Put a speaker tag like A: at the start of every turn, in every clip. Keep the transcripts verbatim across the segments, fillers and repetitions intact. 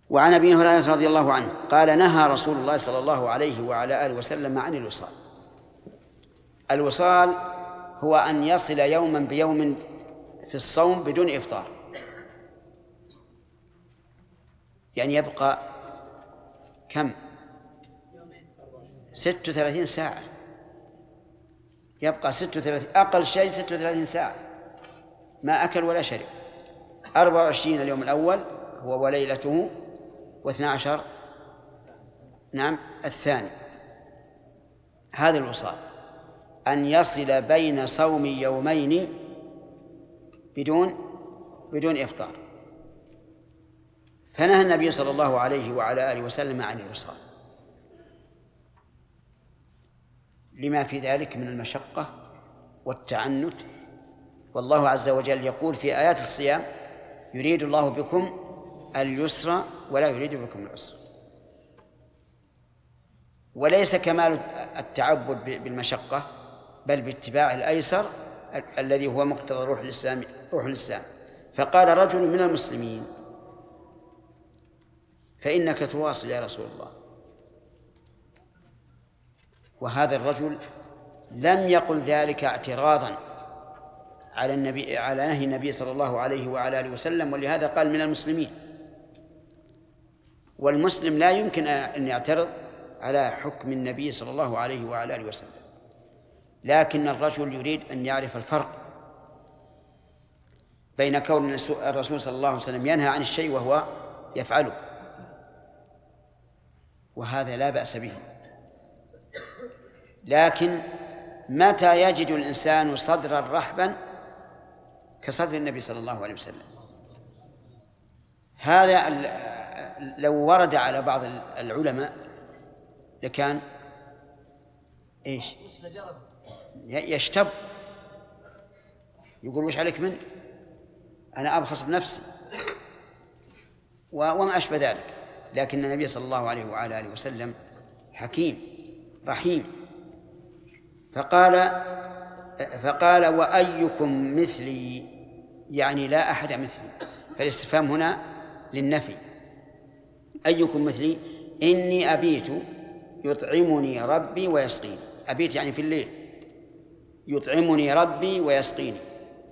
A: وعن أبي هريرة رضي الله عنه قال نهى رسول الله صلى الله عليه وعلى آله وسلم عن الوصال. الوصال هو أن يصل يوما بيوم في الصوم بدون إفطار، يعني يبقى كم؟ ست وثلاثين ساعة، يبقى ست وثلاثين أقل شيء ست وثلاثين ساعة ما أكل ولا شرب. أربعة وعشرين اليوم الأول هو وليلته، واثنى عشر نعم الثاني. هذا الوصال أن يصل بين صوم يومين بدون بدون إفطار. فنهى النبي صلى الله عليه وعلى آله وسلم عن الوصال لما في ذلك من المشقة والتعنت. والله عز وجل يقول في آيات الصيام يريد الله بكم اليسر ولا يريد بكم العسر. وليس كمال التعبد بالمشقة بل باتباع الأيسر الذي هو مقتضى روح الإسلام روح الإسلام. فقال رجل من المسلمين فإنك تواصل يا رسول الله. وهذا الرجل لم يقل ذلك اعتراضا على النبي على نهي النبي صلى الله عليه وعلى آله وسلم، ولهذا قال من المسلمين. والمسلم لا يمكن أن يعترض على حكم النبي صلى الله عليه وعلى آله وسلم، لكن الرجل يريد أن يعرف الفرق بين كون الرسول صلى الله عليه وسلم ينهى عن الشيء وهو يفعله، وهذا لا بأس به. لكن متى يجد الإنسان صدرا رحبا كصدر النبي صلى الله عليه وسلم؟ هذا لو ورد على بعض العلماء لكان إيش يشتب، يقول وش عليك من أنا أبخص بنفسي وما أشبه ذلك. لكن النبي صلى الله عليه وعلى آله وسلم حكيم رحيم، فقال فقال وأيكم مثلي، يعني لا أحد مثلي. فالاستفهام هنا للنفي. أيكم مثلي إني أبيت يطعمني ربي ويسقيني. أبيت يعني في الليل، يطعمني ربي ويسقيني.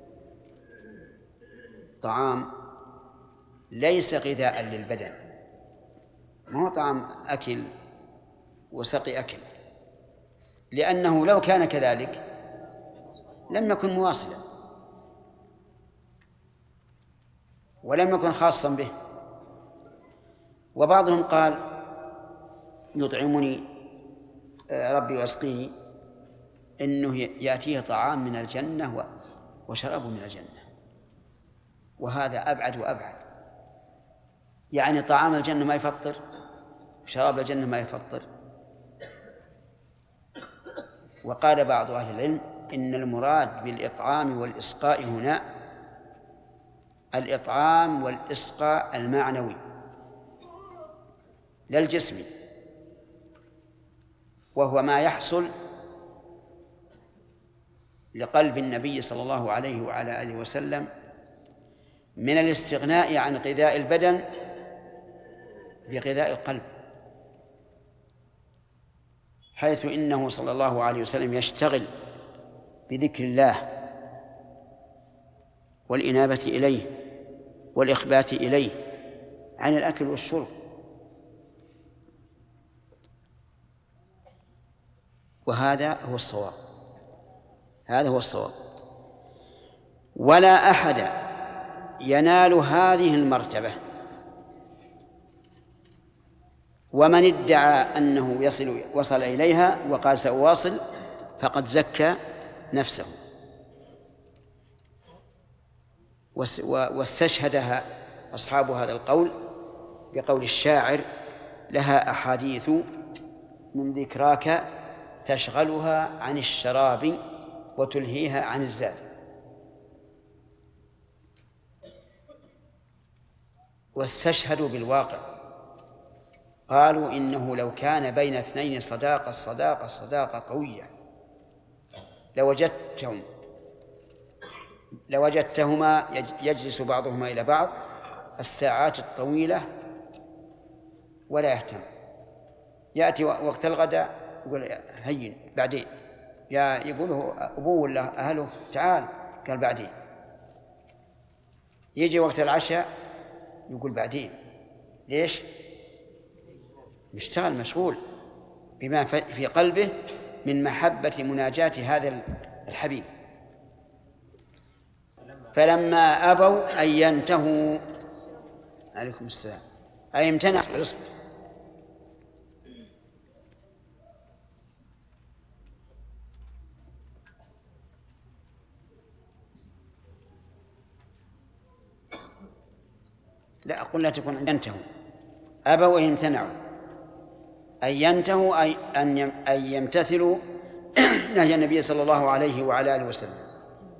A: طعام ليس غذاء للبدن، ما هو طعام أكل وسقي أكل، لأنه لو كان كذلك لم يكن مواصلا ولم يكن خاصا به. وبعضهم قال يطعمني ربي ويسقيني إنه يأتيه طعام من الجنة وشراب من الجنة، وهذا أبعد وأبعد. يعني طعام الجنة ما يفطر وشراب الجنة ما يفطر. وقال بعض أهل العلم إن المراد بالإطعام والإسقاء هنا الإطعام والإسقاء المعنوي لا الجسمي، وهو ما يحصل لقلب النبي صلى الله عليه وعلى آله وسلم من الاستغناء عن غذاء البدن بغذاء القلب، حيث إنه صلى الله عليه وسلم يشتغل بذكر الله والإنابة إليه والإخبات إليه عن الأكل والشرب. وهذا هو الصواب، هذا هو الصواب. ولا أحد ينال هذه المرتبة ومن ادعى أنه يصل وصل إليها وقال سأواصل فقد زكى نفسه. واستشهدها أصحاب هذا القول بقول الشاعر لها أحاديث من ذكراك تشغلها عن الشراب وتلهيها عن الزاد. واستشهدوا بالواقع، قالوا إنه لو كان بين اثنين صداقة الصداقة الصداقة قوية لوجدتهم لوجدتهما يجلس بعضهما إلى بعض الساعات الطويلة ولا يهتم. يأتي وقت الغداء يقول هين بعدين، يا يقوله أبوه ولا أهله تعال، قال بعدين. يجي وقت العشاء يقول بعدين. ليش؟ مشتغل مشغول بما في قلبه من محبة مناجاة هذا الحبيب. فلما أبوا أن ينتهوا، عليكم السلام، أي امتنع الرزق. لا أقول لا تكون أن ينتهوا، أبوا أن يمتنعوا، أن ينتهوا أي أن يمتثلوا نهي النبي صلى الله عليه وعلى آله وسلم.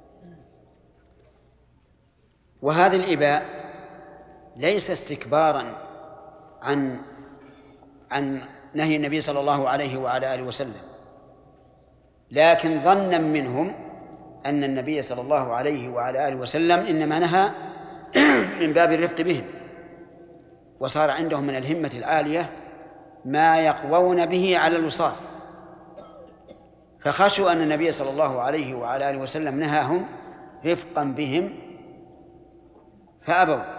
A: وهذا الإباء ليس استكبارا عن عن نهي النبي صلى الله عليه وعلى آله وسلم، لكن ظنا منهم أن النبي صلى الله عليه وعلى آله وسلم إنما نهى من باب الرفق بهم، وصار عندهم من الهمة العالية ما يقوون به على الوصال، فخشوا أن النبي صلى الله عليه وعلى آله وسلم نهاهم رفقا بهم فأبوا،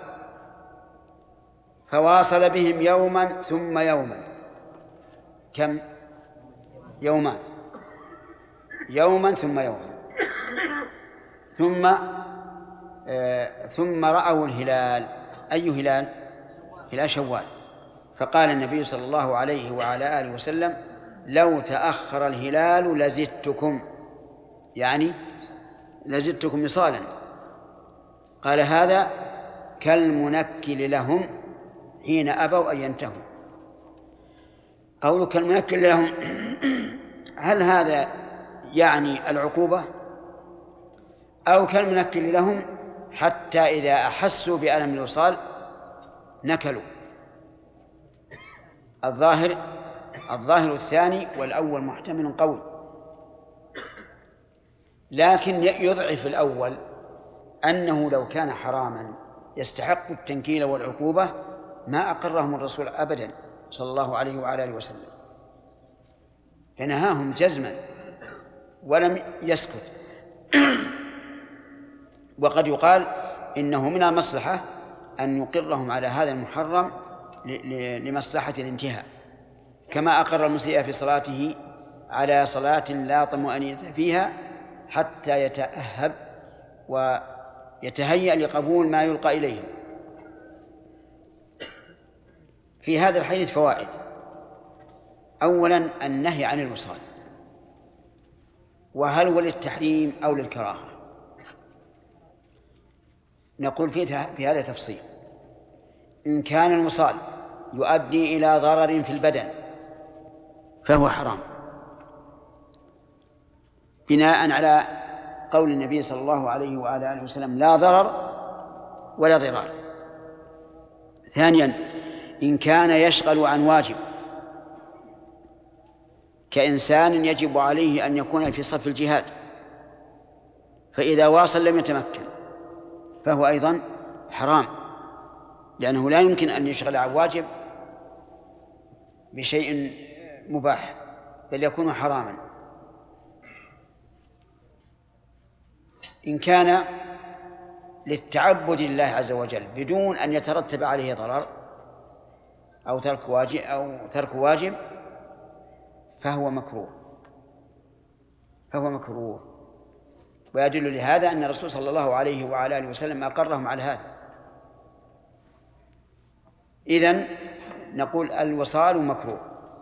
A: فواصل بهم يوما ثم يوما. كم؟ يومان، يوما ثم يوما، ثم آه ثم رأوا الهلال. أي هلال؟ هلال شوال. فقال النبي صلى الله عليه وعلى آله وسلم لو تأخر الهلال لزدتكم، يعني لزدتكم وصالا. قال هذا كالمنكل لهم حين أبوا أن ينتهوا. قوله كالمنكل لهم هل هذا يعني العقوبة أو كالمنكل لهم حتى إذا أحسوا بألم الوصال نكلوا؟ الظاهر الظاهر الثاني، والأول محتمل قوي، لكن يضعف الأول أنه لو كان حراما يستحق التنكيل والعقوبة ما أقرهم الرسول أبدا صلى الله عليه وعلى آله وسلم، فنهاهم جزما ولم يسكت. وقد يقال إنه من المصلحة أن يقرهم على هذا المحرم لمصلحة الانتهاء، كما أقر المسيء في صلاته على صلاة لا طمأنينة فيها حتى يتأهب ويتهيأ لقبول ما يلقى إليه. في هذا الحديث فوائد. أولا النهي عن الوصال، وهل هو للتحريم أو للكراهة؟ نقول في هذا تفصيل. إن كان الوصال يؤدي إلى ضرر في البدن فهو حرام، بناء على قول النبي صلى الله عليه وعلى آله وسلم لا ضرر ولا ضرار. ثانيا إن كان يشغل عن واجب، كإنسان يجب عليه أن يكون في صف الجهاد فإذا واصل لم يتمكن فهو أيضا حرام، لأنه لا يمكن أن يشغل عن واجب بشيء مباح بل يكون حراما. إن كان للتعبد لله عز وجل بدون أن يترتب عليه ضرر أو ترك واجب أو ترك واجب فهو مكروه فهو مكروه ويدل لهذا أن الرسول صلى الله عليه وعلى آله وسلم أقرهم على هذا. إذن نقول الوصال مكروه،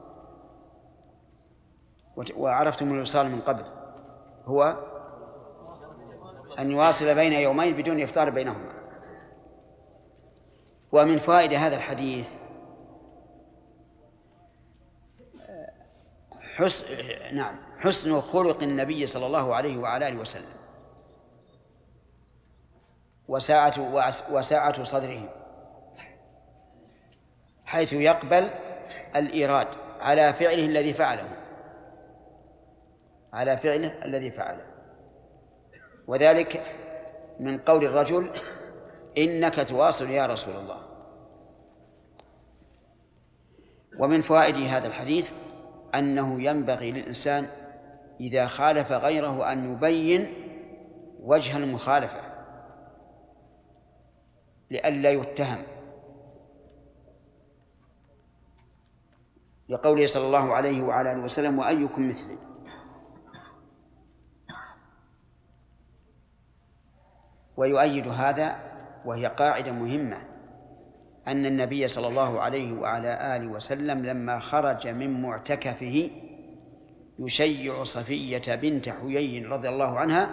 A: وعرفتم الوصال من قبل هو أن يواصل بين يومين بدون إفطار بينهما. ومن فوائد هذا الحديث حسن نعم حسن خلق النبي صلى الله عليه وعلى آله وسلم وساعة وساعة صدره، حيث يقبل الإيراد على فعله الذي فعله على فعله الذي فعله وذلك من قول الرجل إنك تواصل يا رسول الله. ومن فوائد هذا الحديث أنه ينبغي للإنسان إذا خالف غيره أن يبين وجه المخالفة لئلا يتهم، لقوله صلى الله عليه وعلى آله وسلم: وأيكم مثلي. ويؤيد هذا، وهي قاعدة مهمة، أن النبي صلى الله عليه وعلى آله وسلم لما خرج من معتكفه يشيع صفية بنت حيي رضي الله عنها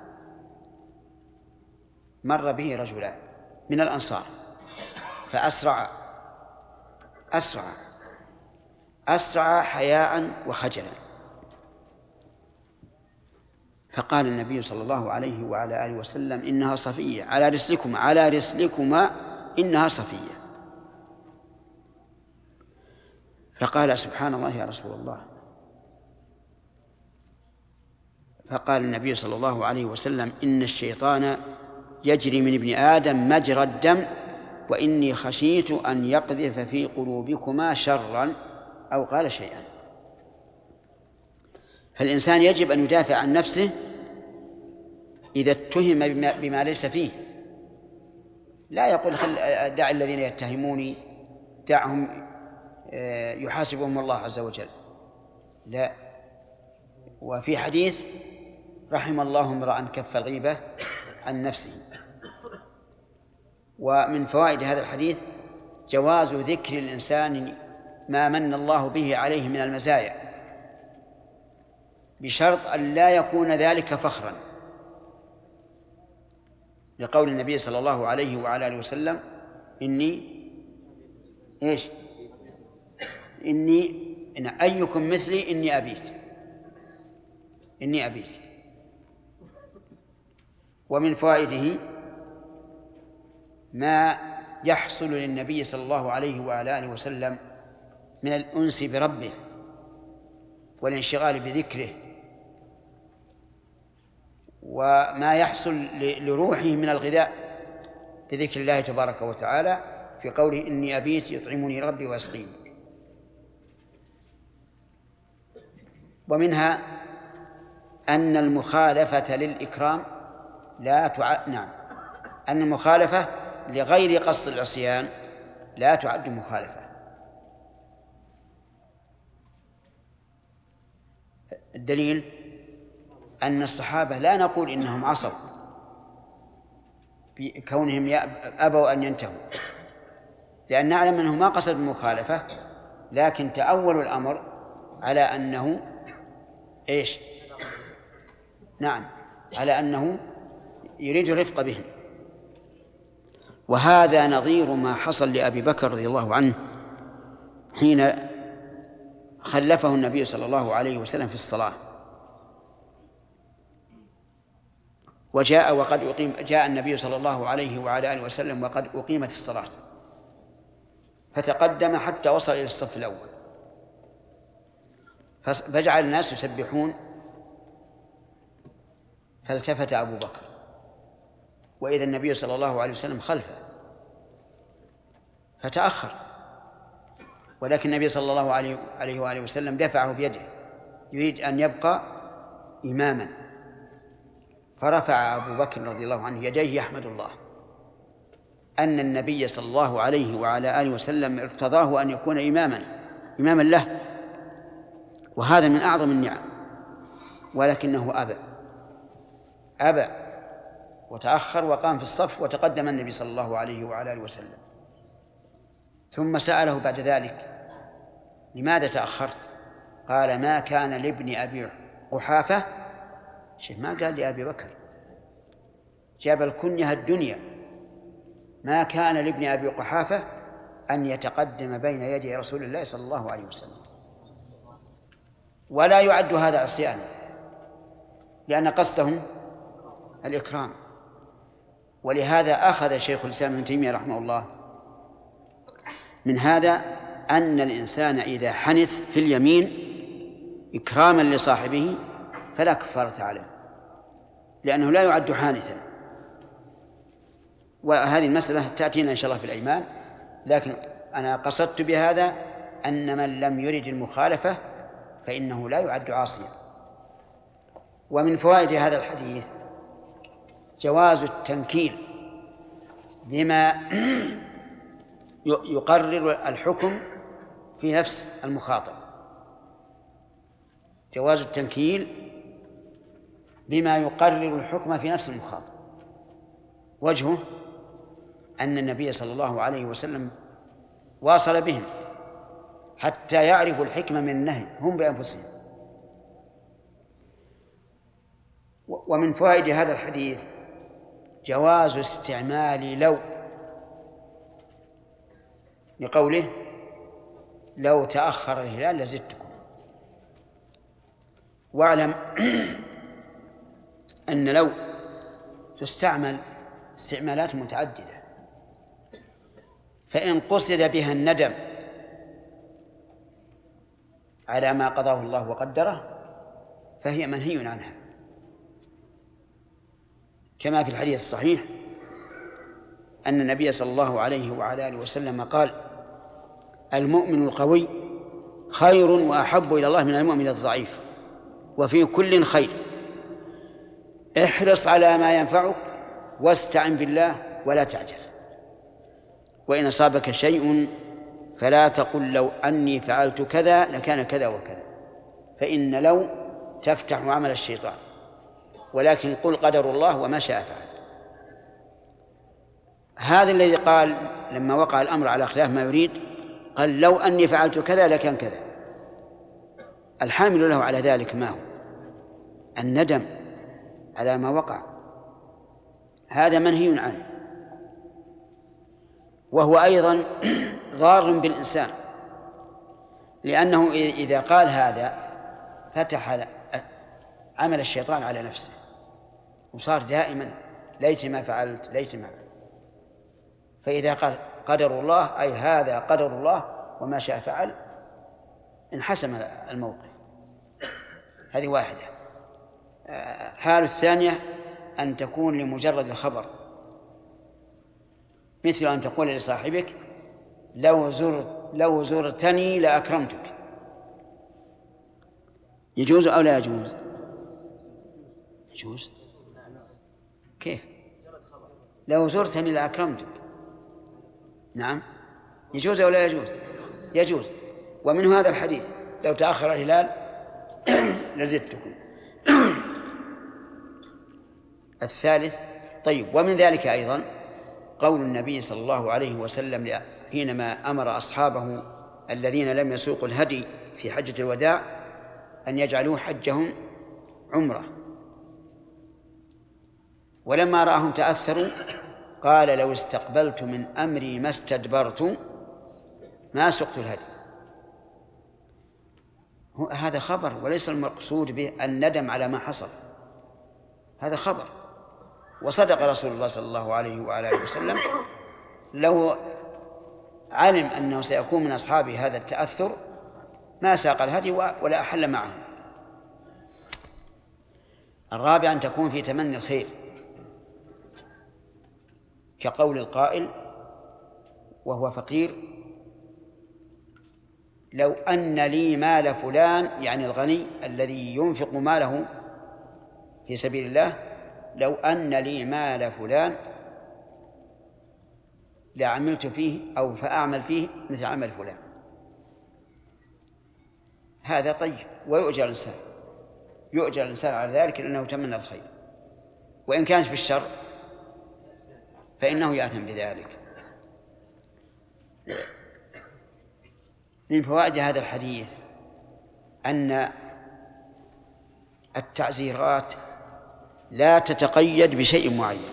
A: مر به رجلان من الأنصار فأسرع أسرع أسرع حياء وخجلا، فقال النبي صلى الله عليه وعلى آله وسلم: إنها صفية، على رسلكما على رسلكما إنها صفية. فقال: سبحان الله يا رسول الله. فقال النبي صلى الله عليه وسلم: إن الشيطان يجري من ابن آدم مجرى الدم، وإني خشيت أن يقذف في قلوبكما شرا، أو قال شيئا. فالإنسان يجب أن يدافع عن نفسه إذا اتهم بما, بما ليس فيه. لا يقول دع الذين يتهموني، دعهم يحاسبهم الله عز وجل، لا. وفي حديث: رحم الله امرأ كف الغيبة عن نفسه. ومن فوائد هذا الحديث جواز ذكر الإنسان ما من الله به عليه من المزايا، بشرط أن لا يكون ذلك فخرا، لقول النبي صلى الله عليه وعلى آله وسلم: إني إيش إني إن أيكم مثلي إني أبيت إني أبيت. ومن فوائده ما يحصل للنبي صلى الله عليه وعلى آله وسلم من الأنس بربه والانشغال بذكره، وما يحصل لروحه من الغذاء بذكر الله تبارك وتعالى في قوله: إني أبيت يطعمني ربي ويسقيني. ومنها أن المخالفة للإكرام لا تعد نعم أن المخالفة لغير قصد العصيان لا تعد مخالفة. الدليل أن الصحابة لا نقول إنهم عصوا بكونهم أبوا أن ينتهوا، لأن نعلم أنه ما قصد المخالفة، لكن تأولوا الأمر على أنه إيش نعم على أنه يريد الرفق بهم. وهذا نظير ما حصل لأبي بكر رضي الله عنه حين خلفه النبي صلى الله عليه وسلم في الصلاة، وجاء وقد أقيم جاء النبي صلى الله عليه وعلى آله وسلم وقد أقيمت الصلاة، فتقدم حتى وصل إلى الصف الأول، فجعل الناس يسبحون، فالتفت أبو بكر وإذا النبي صلى الله عليه وسلم خلفه فتأخر، ولكن النبي صلى الله عليه وآله وسلم دفعه بيده يريد أن يبقى إماما، فرفع أبو بكر رضي الله عنه يديه يحمد الله أن النبي صلى الله عليه وعلى آله وسلم ارتضاه أن يكون إماما إماما له، وهذا من أعظم النعم. ولكنه أبى أبى وتأخر وقام في الصف، وتقدم النبي صلى الله عليه وعلى آله وسلم، ثم سأله بعد ذلك: لماذا تأخرت؟ قال: ما كان لابن أبي قحافة، شيء ما قال لأبي بكر، جاب الكنية الدنيا، ما كان لابن أبي قحافة أن يتقدم بين يدي رسول الله صلى الله عليه وسلم، ولا يعد هذا عصيانا، لأن قصدهم الإكرام. ولهذا أخذ شيخ الإسلام ابن تيمية رحمه الله من هذا أن الإنسان إذا حنث في اليمين إكراما لصاحبه فلا كفارة عليه، لأنه لا يعد حانثا. وهذه المسألة تأتينا إن شاء الله في الأيمان، لكن أنا قصدت بهذا أن من لم يرد المخالفة فإنه لا يعد عاصيا. ومن فوائد هذا الحديث جواز التنكيل بما يقرر الحكم في نفس المخاطب، جواز التنكيل بما يقرر الحكم في نفس المخاطب. وجهه أن النبي صلى الله عليه وسلم واصل بهم حتى يعرفوا الحكمة من النهي هم بأنفسهم. ومن فوائد هذا الحديث جواز استعمال لو، لقوله لو تأخر الهلال لزدتكم. واعلم أن لو تستعمل استعمالات متعددة، فإن قصد بها الندم على ما قضاه الله وقدره فهي منهي عنها، كما في الحديث الصحيح أن النبي صلى الله عليه وعلى آله وسلم قال: المؤمن القوي خير وأحب إلى الله من المؤمن الضعيف، وفي كل خير، احرص على ما ينفعك واستعن بالله ولا تعجز، وإن أصابك شيء فلا تقل لو أني فعلت كذا لكان كذا وكذا، فإن لو تفتح عمل الشيطان، ولكن قل قدر الله وما شاء فعل. هذا الذي قال لما وقع الأمر على خلاف ما يريد قال لو أني فعلت كذا لكان كذا، الحامل له على ذلك ما هو؟ الندم على ما وقع، هذا منهي عنه، وهو أيضا ضار بالإنسان، لأنه إذا قال هذا فتح عمل الشيطان على نفسه وصار دائما ليت ما فعلت ليت ما فعلت. فإذا قال قدر الله أي هذا قدر الله وما شاء فعل انحسم الموقف. هذه واحدة. حال الثانية أن تكون لمجرد الخبر، مثل أن تقول لصاحبك لو زرت لو زرتني لأكرمتك، يجوز أو لا يجوز؟ يجوز. كيف؟ لو زرتني لأكرمتك، نعم يجوز أو لا يجوز؟ يجوز. ومن هذا الحديث لو تأخر الهلال لزدتكم. الثالث طيب، ومن ذلك أيضا قول النبي صلى الله عليه وسلم حينما أمر أصحابه الذين لم يسوقوا الهدي في حجة الوداع أن يجعلوا حجهم عمرة، ولما رأهم تأثروا قال لو استقبلت من أمري ما استدبرت ما سقت الهدي. هذا خبر وليس المقصود به الندم على ما حصل، هذا خبر. وصدق رسول الله صلى الله عليه وعلى آله وسلم، لو علم أنه سيكون من أصحابه هذا التأثر ما ساق الهدي ولا أحل معه. الرابع أن تكون في تمني الخير، كقول القائل وهو فقير لو أن لي مال فلان، يعني الغني الذي ينفق ماله في سبيل الله، لو أن لي مال فلان لعملت فيه أو فأعمل فيه مثل عمل فلان. هذا طيب، ويؤجر الإنسان يؤجر الإنسان على ذلك لأنه تمنى الخير، وإن كانت في الشر فإنه يأثم بذلك. من فوائد هذا الحديث أن التعزيرات لا تتقيد بشيء معين.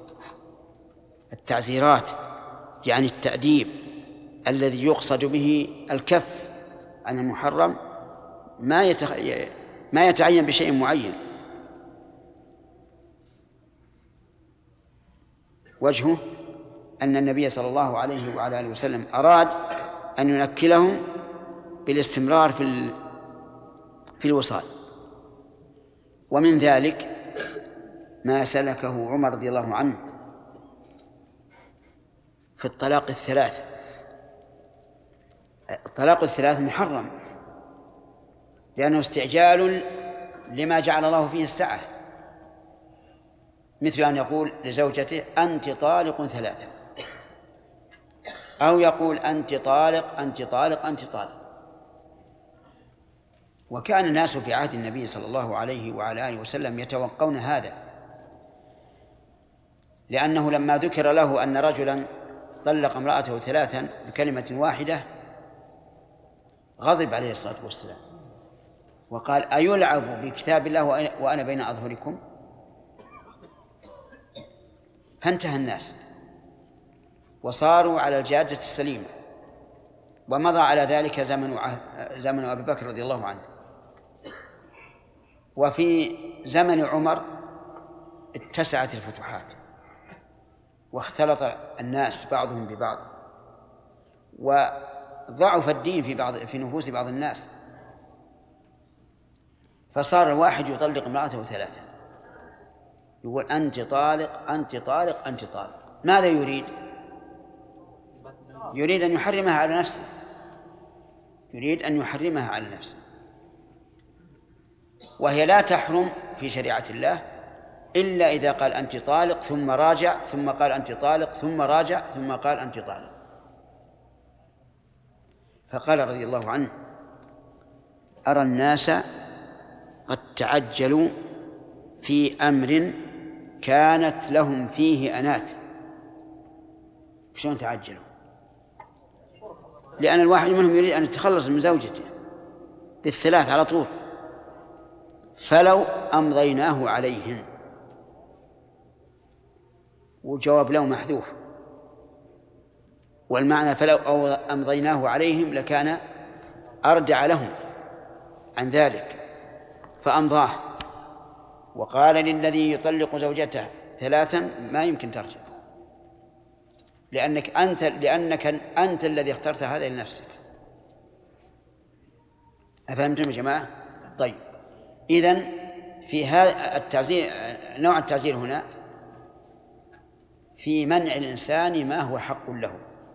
A: التعزيرات يعني التأديب الذي يقصد به الكف عن المحرم ما ما يتعين بشيء معين. وجهه أن النبي صلى الله عليه وعلى آله وسلم أراد أن ينكلهم بالاستمرار في في الوصال. ومن ذلك ما سلكه عمر رضي الله عنه في الطلاق الثلاث، الطلاق الثلاث محرم لأنه استعجال لما جعل الله فيه السعة، مثل أن يقول لزوجته أنت طالق ثلاثة، أو يقول أنت طالق أنت طالق أنت طالق. وكان الناس في عهد النبي صلى الله عليه وعلى آله وسلم يتوقون هذا، لأنه لما ذكر له أن رجلا طلق امرأته ثلاثا بكلمة واحدة غضب عليه الصلاة والسلام وقال أيلعب بكتاب الله وأنا بين أظهركم؟ فانتهى الناس وصاروا على الجادة السليمة، ومضى على ذلك زمن زمن أبي بكر رضي الله عنه. وفي زمن عمر اتسعت الفتوحات واختلط الناس بعضهم ببعض، وضعف الدين في بعض في نفوس بعض الناس، فصار الواحد يطلق امرأته ثلاثة، يقول أنت طالق أنت طالق أنت طالق. ماذا يريد؟ يريد أن يحرمها على نفسه، يريد أن يحرمها على نفسه، وهي لا تحرم في شريعة الله إلا إذا قال أنت طالق ثم راجع، ثم قال أنت طالق ثم راجع، ثم قال أنت طالق. فقال رضي الله عنه أرى الناس قد تعجلوا في أمر كانت لهم فيه أنات. شلون تعجلوا؟ لأن الواحد منهم يريد أن يتخلص من زوجته بالثلاث على طول، فلو أمضيناه عليهم، والجواب له محذوف، والمعنى فلو أمضيناه عليهم لكان أردع لهم عن ذلك، فأمضاه وقال للذي يطلق زوجته ثلاثا ما يمكن ترجع، لأنك أنت لأنك أنت الذي اخترت هذا لنفسك. أفهمتم يا جماعة؟ طيب، إذن في هذا التعزير، نوع التعزير هنا في منع الإنسان ما هو حق له،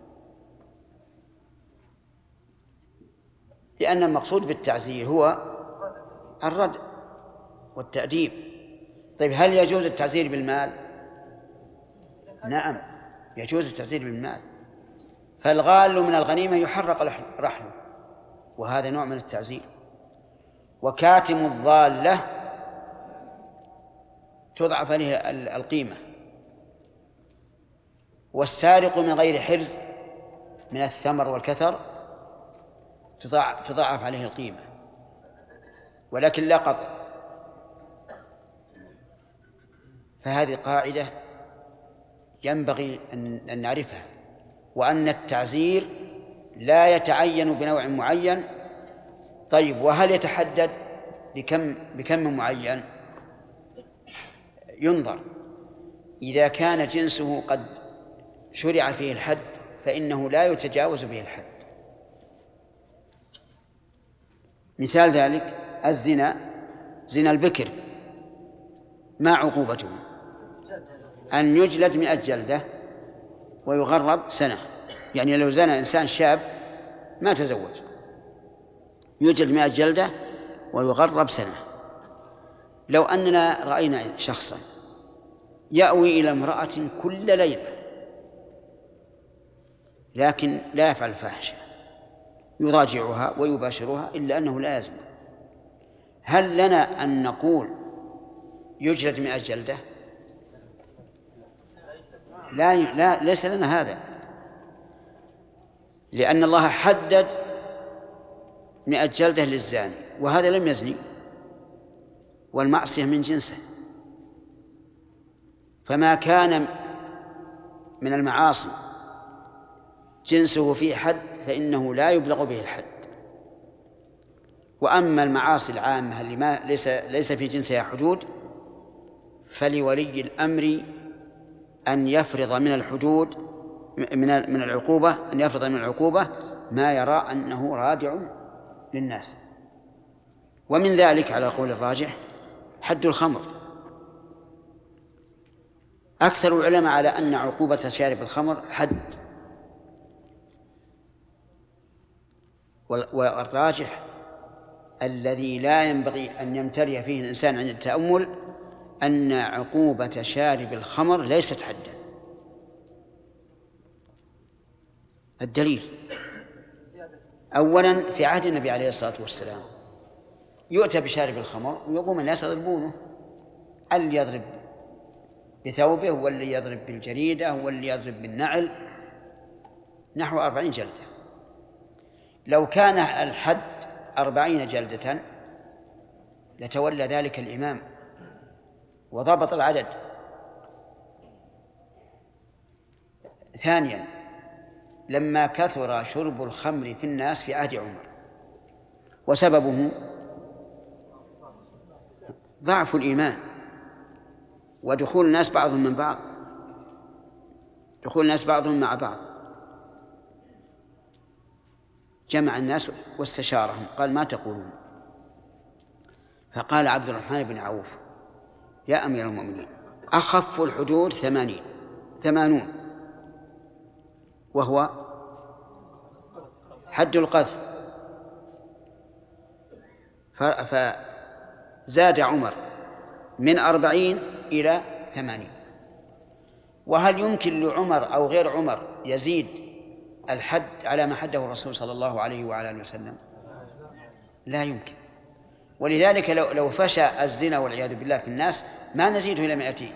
A: لأن المقصود بالتعزير هو الردع والتأديب. طيب، هل يجوز التعزير بالمال؟ نعم، يجوز التعزير بالمال، فالغال من الغنيمة يحرق رحله، وهذا نوع من التعزير. وكاتم الضالة تضعف عليه القيمة، والسارق من غير حرز من الثمر والكثر تضاعف عليه القيمة ولكن لا قطع. فهذه قاعدة ينبغي أن نعرفها، وأن التعزير لا يتعين بنوع معين. طيب، وهل يتحدد بكم بكم معين؟ ينظر، إذا كان جنسه قد شرع فيه الحد فإنه لا يتجاوز به الحد. مثال ذلك الزنا، زنا البكر ما عقوبته؟ أن يجلد مئة جلدة ويغرب سنة. يعني لو زنى إنسان شاب ما تزوج يجلد مئة جلدة ويغرب سنة. لو أننا رأينا شخصا يأوي إلى امرأة كل ليلة لكن لا يفعل الفاحشة، يراجعها ويباشرها إلا أنه لا يزني، هل لنا أن نقول يجلد مئة جلدة؟ لا, لا ليس لنا هذا، لأن الله حدد مئة جلدة للزاني وهذا لم يزني، والمعصية من جنسه. فما كان من المعاصي جنسه فيه حد فإنه لا يبلغ به الحد. وأما المعاصي العامة اللي ما ليس ليس في جنسها حدود فلولي الأمر أن يفرض من الحدود من من العقوبة أن يفرض من العقوبة ما يرى أنه رادع للناس. ومن ذلك على القول الراجح حد الخمر. أكثر العلماء على أن عقوبة شارب الخمر حد، والراجح الذي لا ينبغي أن يمتري فيه الإنسان عند التأمل أن عقوبة شارب الخمر ليست حدا. الدليل أولا في عهد النبي عليه الصلاة والسلام يؤتى بشارب الخمر ويقوم الناس يضربونه، اللي يضرب بثوبه واللي يضرب بالجريدة واللي يضرب بالنعل، نحو أربعين جلدة. لو كان الحد أربعين جلدة لتولى ذلك الإمام وضبط العدد. ثانيا لما كثر شرب الخمر في الناس في عهد عمر وسببه ضعف الإيمان ودخول الناس بعضهم من بعض، دخول الناس بعضهم مع بعض، جمع الناس واستشارهم قال ما تقولون؟ فقال عبد الرحمن بن عوف يا أمير المؤمنين أخف الحدود ثمانين ثمانون وهو حد القذف، فزاد عمر من أربعين إلى ثمانين. وهل يمكن لعمر أو غير عمر يزيد الحد على ما حده الرسول صلى الله عليه وعلى آله وسلم؟ لا يمكن. ولذلك لو, لو فشى الزنا والعياذ بالله في الناس ما نزيده إلى مئتين.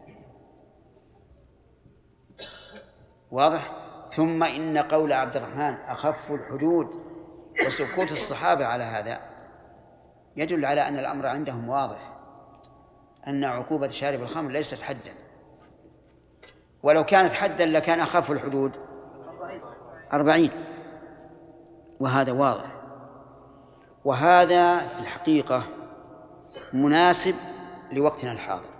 A: واضح؟ ثم إن قول عبد الرحمن أخف الحدود وسكوت الصحابة على هذا يدل على أن الأمر عندهم واضح، أن عقوبة شارب الخمر ليست حدا، ولو كانت حدا لكان أخف الحدود أربعين، وهذا واضح. وهذا في الحقيقة مناسب لوقتنا الحاضر،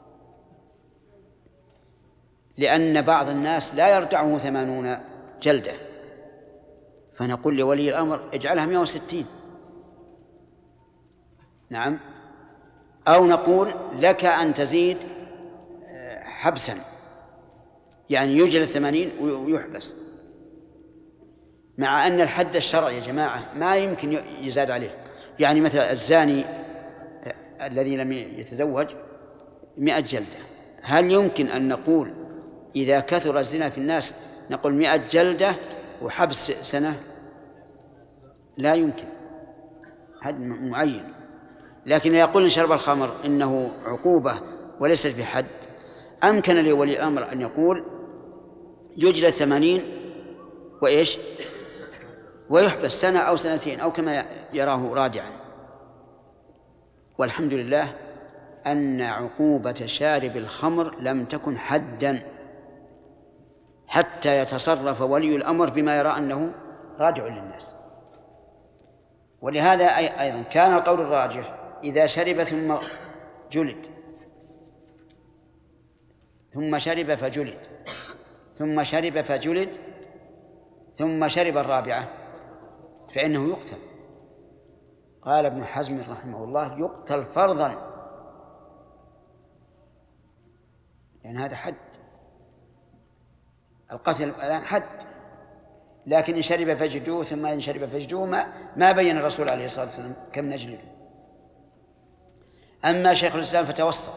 A: لأن بعض الناس لا يرجعه ثمانون جلدة، فنقول لولي الأمر اجعلها مئة وستين. نعم. أو نقول لك أن تزيد حبسا، يعني يجلد ثمانين ويحبس، مع أن الحد الشرعي يا جماعة ما يمكن يزاد عليه. يعني مثلا الزاني الذي لم يتزوج مئة جلدة، هل يمكن أن نقول إذا كثر الزنا في الناس نقول مئة جلدة وحبس سنة؟ لا يمكن، حد معين. لكن يقول إن شرب الخمر إنه عقوبة وليست بحد، أمكن لولي الأمر أن يقول يجلد ثمانين وإيش ويحبس سنة أو سنتين أو كما يراه رادعا. والحمد لله أن عقوبة شارب الخمر لم تكن حدا حتى يتصرف ولي الأمر بما يرى أنه رادع للناس. ولهذا أيضا كان القول الراجح إذا شرب ثم جلد ثم شرب فجلد ثم شرب فجلد ثم شرب الرابعة فإنه يقتل. قال ابن حزم رحمه الله يقتل فرضا، لأن يعني هذا حد، القتل الآن حد. لكن إن شرب فجدوه ثم إن شرب فجدوه ما, ما بين الرسول عليه الصلاة والسلام كم نجلده. أما شيخ الإسلام فتوسط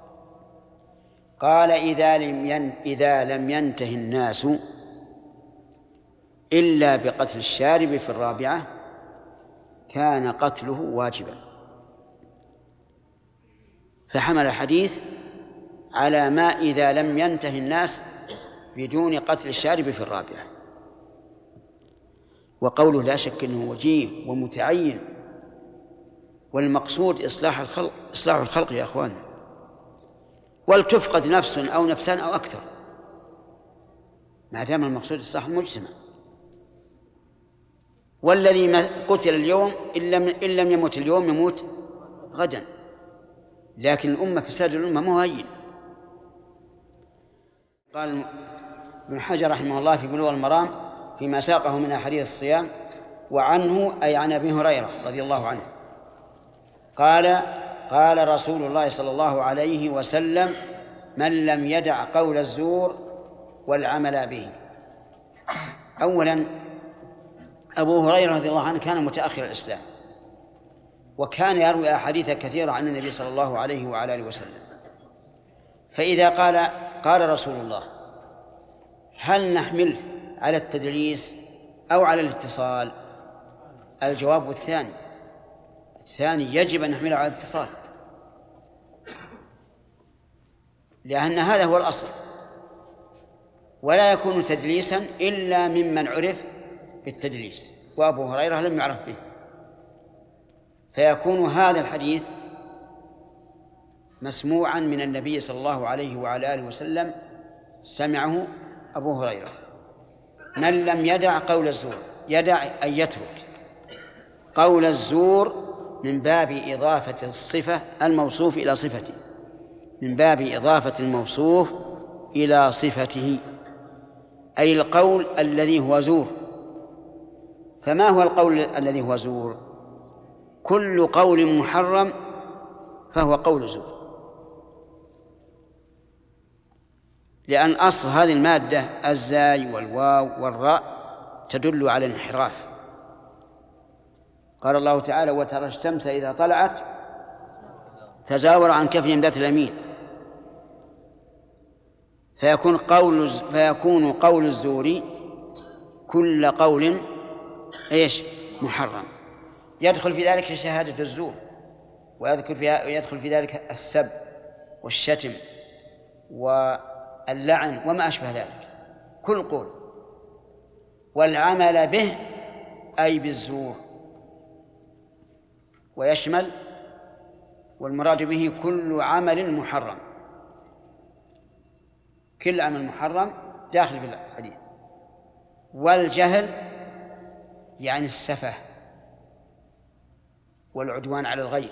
A: قال إذا لم, ين إذا لم ينته الناس إلا بقتل الشارب في الرابعة كان قتله واجبا، فحمل الحديث على ما إذا لم ينته الناس بدون قتل الشارب في الرابعة. وقوله لا شك أنه وجيه ومتعين، والمقصود إصلاح الخلق إصلاح الخلق يا أخوان، ولتفقد نفس أو نفسان أو أكثر، ما دام المقصود إصلاح المجتمع. والذي قتل اليوم إن لم يموت اليوم يموت غدا، لكن الأمة فساد الأمة مهين. قال ابن حجر رحمه الله في بلوغ المرام فيما ساقه من أحاديث الصيام وعنه أي عن أبي هريرة رضي الله عنه قال قال رسول الله صلى الله عليه وسلم من لم يدع قول الزور والعمل به. أولا أبو هريرة رضي الله عنه كان متأخر الإسلام، وكان يروي أحاديث كثيرة عن النبي صلى الله عليه وعلى آله وسلم. فإذا قال قال رسول الله هل نحمله على التدليس أو على الاتصال؟ الجواب الثاني، الثاني يجب أن نحمله على الاتصال، لأن هذا هو الأصل، ولا يكون تدليسا إلا ممن عرف بالتدليس، وأبو هريرة لم يعرف به، فيكون هذا الحديث مسموعا من النبي صلى الله عليه وعلى آله وسلم، سمعه أبو هريرة. من لم يدع قول الزور، يدع أن يترك قول الزور من باب إضافة الصفة الموصوف إلى صفته، من باب إضافة الموصوف إلى صفته، أي القول الذي هو زور. فما هو القول الذي هو زور؟ كل قول محرم فهو قول زور، لأن أصل هذه المادة الزاي والواو والراء تدل على الانحراف. قال الله تعالى وترى الشمس إذا طلعت تزاور عن كفهم ذات اليمين، فيكون قول فيكون قول الزور كل قول ايش محرم، يدخل في ذلك شهادة الزور، ويدخل في يدخل في ذلك السب والشتم واللعن وما أشبه ذلك، كل قول. والعمل به أي بالزور، ويشمل والمراد به كل عمل محرم، كل عمل محرم داخل في الحديث. والجهل يعني السفه والعدوان على الغير،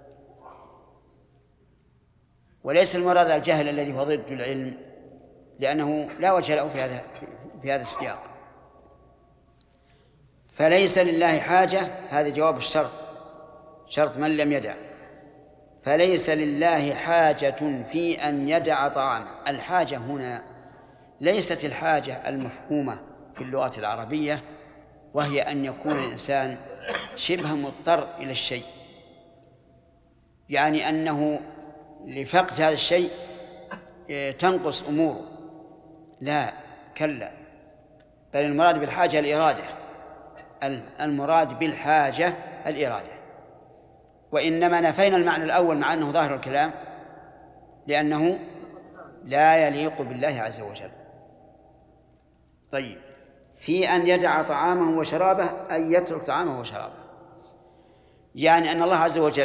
A: وليس المراد الجهل الذي هو ضد العلم، لأنه لا وجه له في هذا في هذا السياق. فليس لله حاجة، هذا جواب الشرط، شرط من لم يدع. فليس لله حاجة في أن يدع طعامه. الحاجة هنا ليست الحاجة المفهومة في اللغة العربية، وهي أن يكون الإنسان شبه مضطر إلى الشيء، يعني أنه لفقد هذا الشيء تنقص أموره. لا، كلا، بل المراد بالحاجة الإرادة، المراد بالحاجة الإرادة. وإنما نفينا المعنى الأول مع أنه ظاهر الكلام، لأنه لا يليق بالله عز وجل. طيب، في أن يدع طعامه وشرابه أن يترك طعامه وشرابه، يعني أن الله عز وجل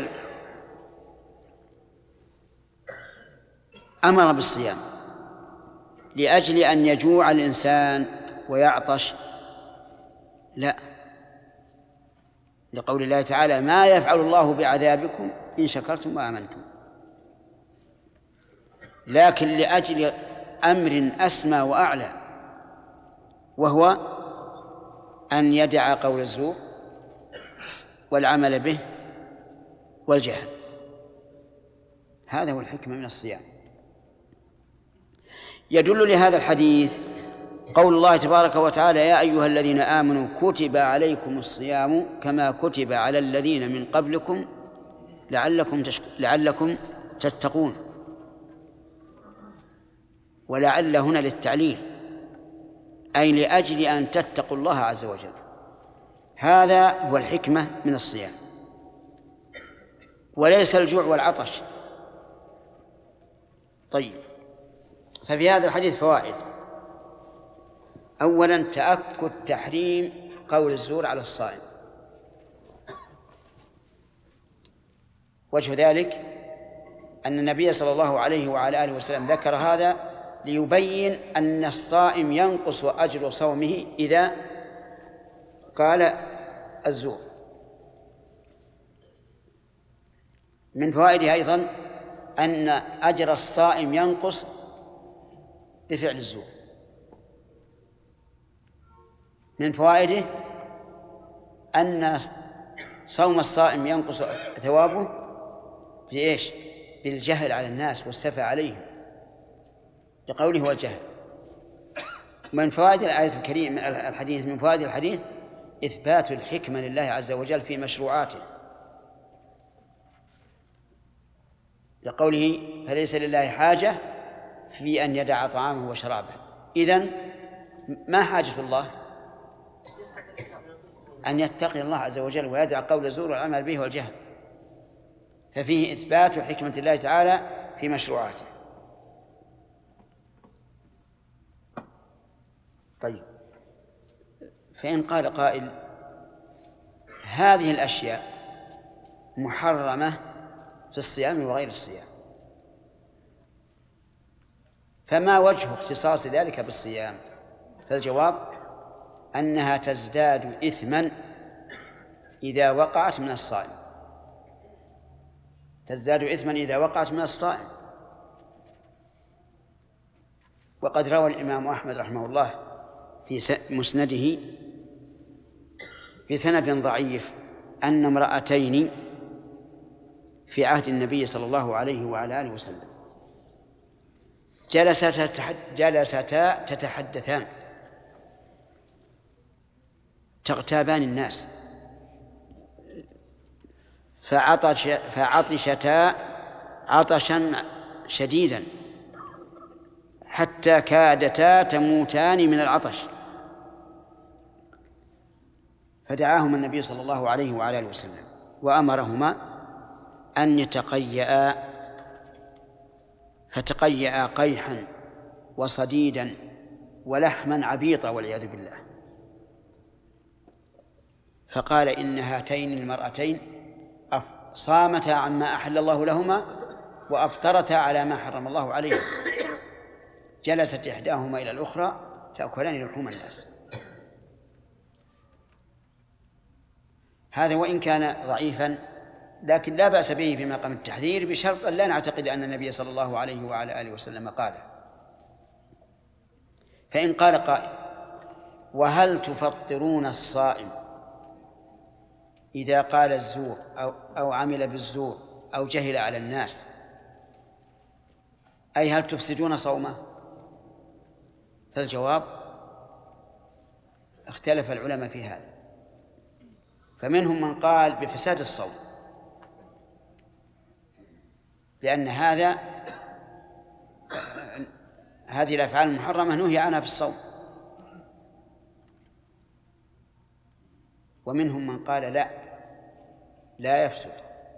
A: أمر بالصيام لأجل أن يجوع الإنسان ويعطش؟ لا، لقول الله تعالى ما يفعل الله بعذابكم إن شكرتم وآمنتم، لكن لأجل أمر أسمى وأعلى، وهو أن يدع قول الزور والعمل به والجهل. هذا هو الحكمة من الصيام. يدل لهذا الحديث قول الله تبارك وتعالى يا أيها الذين آمنوا كتب عليكم الصيام كما كتب على الذين من قبلكم لعلكم, تشك... لعلكم تتقون. ولعل هنا للتعليل، أي لأجل أن تتقوا الله عز وجل. هذا هو الحكمة من الصيام، وليس الجوع والعطش. طيب، ففي هذا الحديث فوائد. أولا، تأكد تحريم قول الزور على الصائم. وجه ذلك أن النبي صلى الله عليه وعلى آله وسلم ذكر هذا ليبين أن الصائم ينقص أجر صومه إذا قال الزور. من فوائده أيضا أن أجر الصائم ينقص بفعل الزور. من فوائده أن صوم الصائم ينقص ثوابه بإيش؟ بالجهل على الناس والسفه عليهم، لقوله والجهل. من فوائد الآية الكريمة الحديث من فوائد الحديث إثبات الحكمة لله عز وجل في مشروعاته، لقوله فليس لله حاجة في أن يدع طعامه وشرابه. إذن ما حاجة الله؟ أن يتقي الله عز وجل ويدع قول الزور والعمل به والجهل، ففيه إثبات حكمة الله تعالى في مشروعاته. طيب، فإن قال قائل هذه الأشياء محرمة في الصيام وغير الصيام، فما وجه اختصاص ذلك بالصيام؟ فالجواب أنها تزداد إثما إذا وقعت من الصائم، تزداد إثما إذا وقعت من الصائم. وقد روى الإمام أحمد رحمه الله في مسنده في سند ضعيف أن امرأتين في عهد النبي صلى الله عليه وعلى آله وسلم جلستا تتحدثان تغتابان الناس، فعطش فعطشتا عطشا شديدا حتى كادتا تموتان من العطش، فدعاهما النبي صلى الله عليه وعلى آله وسلم وأمرهما أن يتقيأ، فتقيأ قيحا وصديدا ولحما عبيطا والعياذ بالله. فقال إن هاتين المرأتين صامتا عما أحل الله لهما وأفطرتا على ما حرم الله عليهم. جلست إحداهما إلى الأخرى تأكلان لحوم الناس. هذا وإن كان ضعيفا لكن لا بأس به في مقام التحذير، بشرط أن لا نعتقد أن النبي صلى الله عليه وعلى آله وسلم قاله. فإن قال قائل وهل تفطرون الصائم إذا قال الزور أو, أو عمل بالزور أو جهل على الناس، أي هل تفسدون صومه؟ فالجواب اختلف العلماء في هذا، فمنهم من قال بفساد الصوم، لأن هذا هذه الأفعال المحرمة نهي عنها في الصوم. ومنهم من قال لا لا يفسد،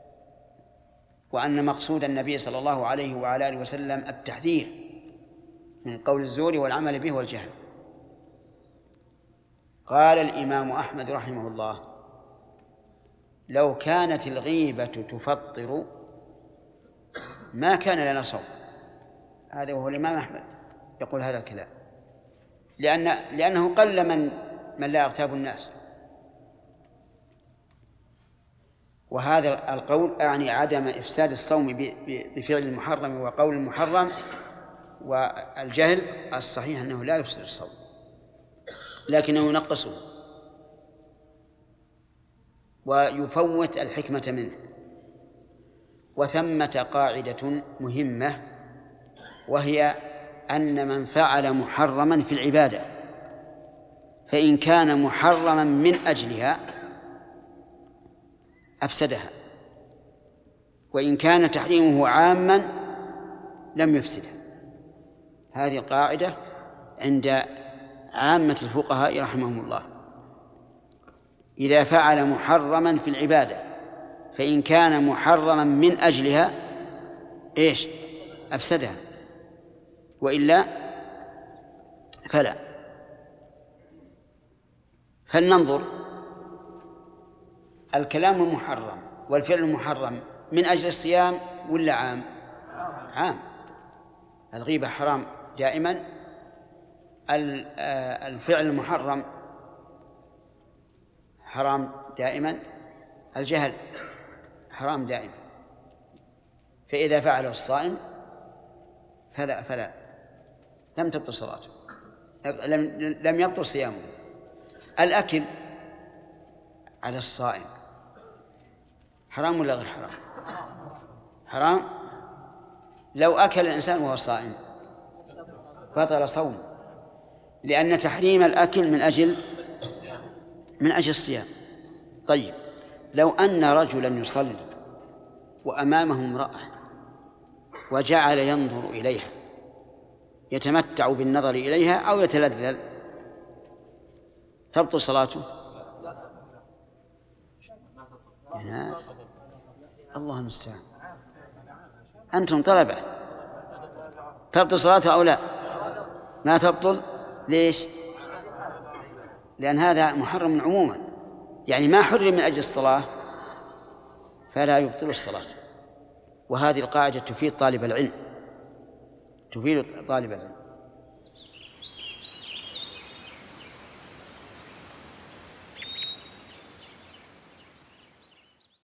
A: وأن مقصود النبي صلى الله عليه وعلى آله وسلم التحذير من قول الزور والعمل به والجهل. قال الإمام أحمد رحمه الله لو كانت الغيبة تفطر ما كان لنا صوم. هذا وهو الإمام أحمد يقول هذا الكلام، لأن لأنه قل من من لا يغتاب الناس. وهذا القول أعني عدم إفساد الصوم بفعل المحرم وقول المحرم، والجهل الصحيح أنه لا يفسد الصوم لكنه ينقصه ويفوت الحكمة منه. وثمة قاعدة مهمة، وهي أن من فعل محرما في العبادة فإن كان محرما من أجلها أفسدها، وإن كان تحريمه عاما لم يفسدها. هذه القاعدة عند عامة الفقهاء رحمهم الله. إذا فعل محرما في العبادة فإن كان محرما من أجلها إيش؟ أفسدها، وإلا فلا. فلننظر، الكلام المحرم والفعل المحرم من أجل الصيام ولا عام؟ عام. الغيبة حرام دائما، الفعل المحرم حرام دائما، الجهل حرام دائما. فإذا فعله الصائم فلا فلا لم تبطل صلاته، لم لم يبطل صيامه. الأكل على الصائم حرام ولا غير حرام؟ حرام. لو أكل الإنسان وهو صائم بطل صومه، لأن تحريم الأكل من أجل من أجل الصيام. طيب لو أن رجلا يصلي وأمامه امرأة وجعل ينظر إليها يتمتع بالنظر إليها أو يتلذذ، تبطل صلاته؟ يا ناس الله المستعان، أنتم طلبة، تبطل صلاته أو لا؟ ما تبطل. ليش؟ لأن هذا محرم عموما، يعني ما حرم من أجل الصلاة فلا يبطل الصلاة. وهذه القاعدة تفيد طالب العلم، تفيد طالب العلم.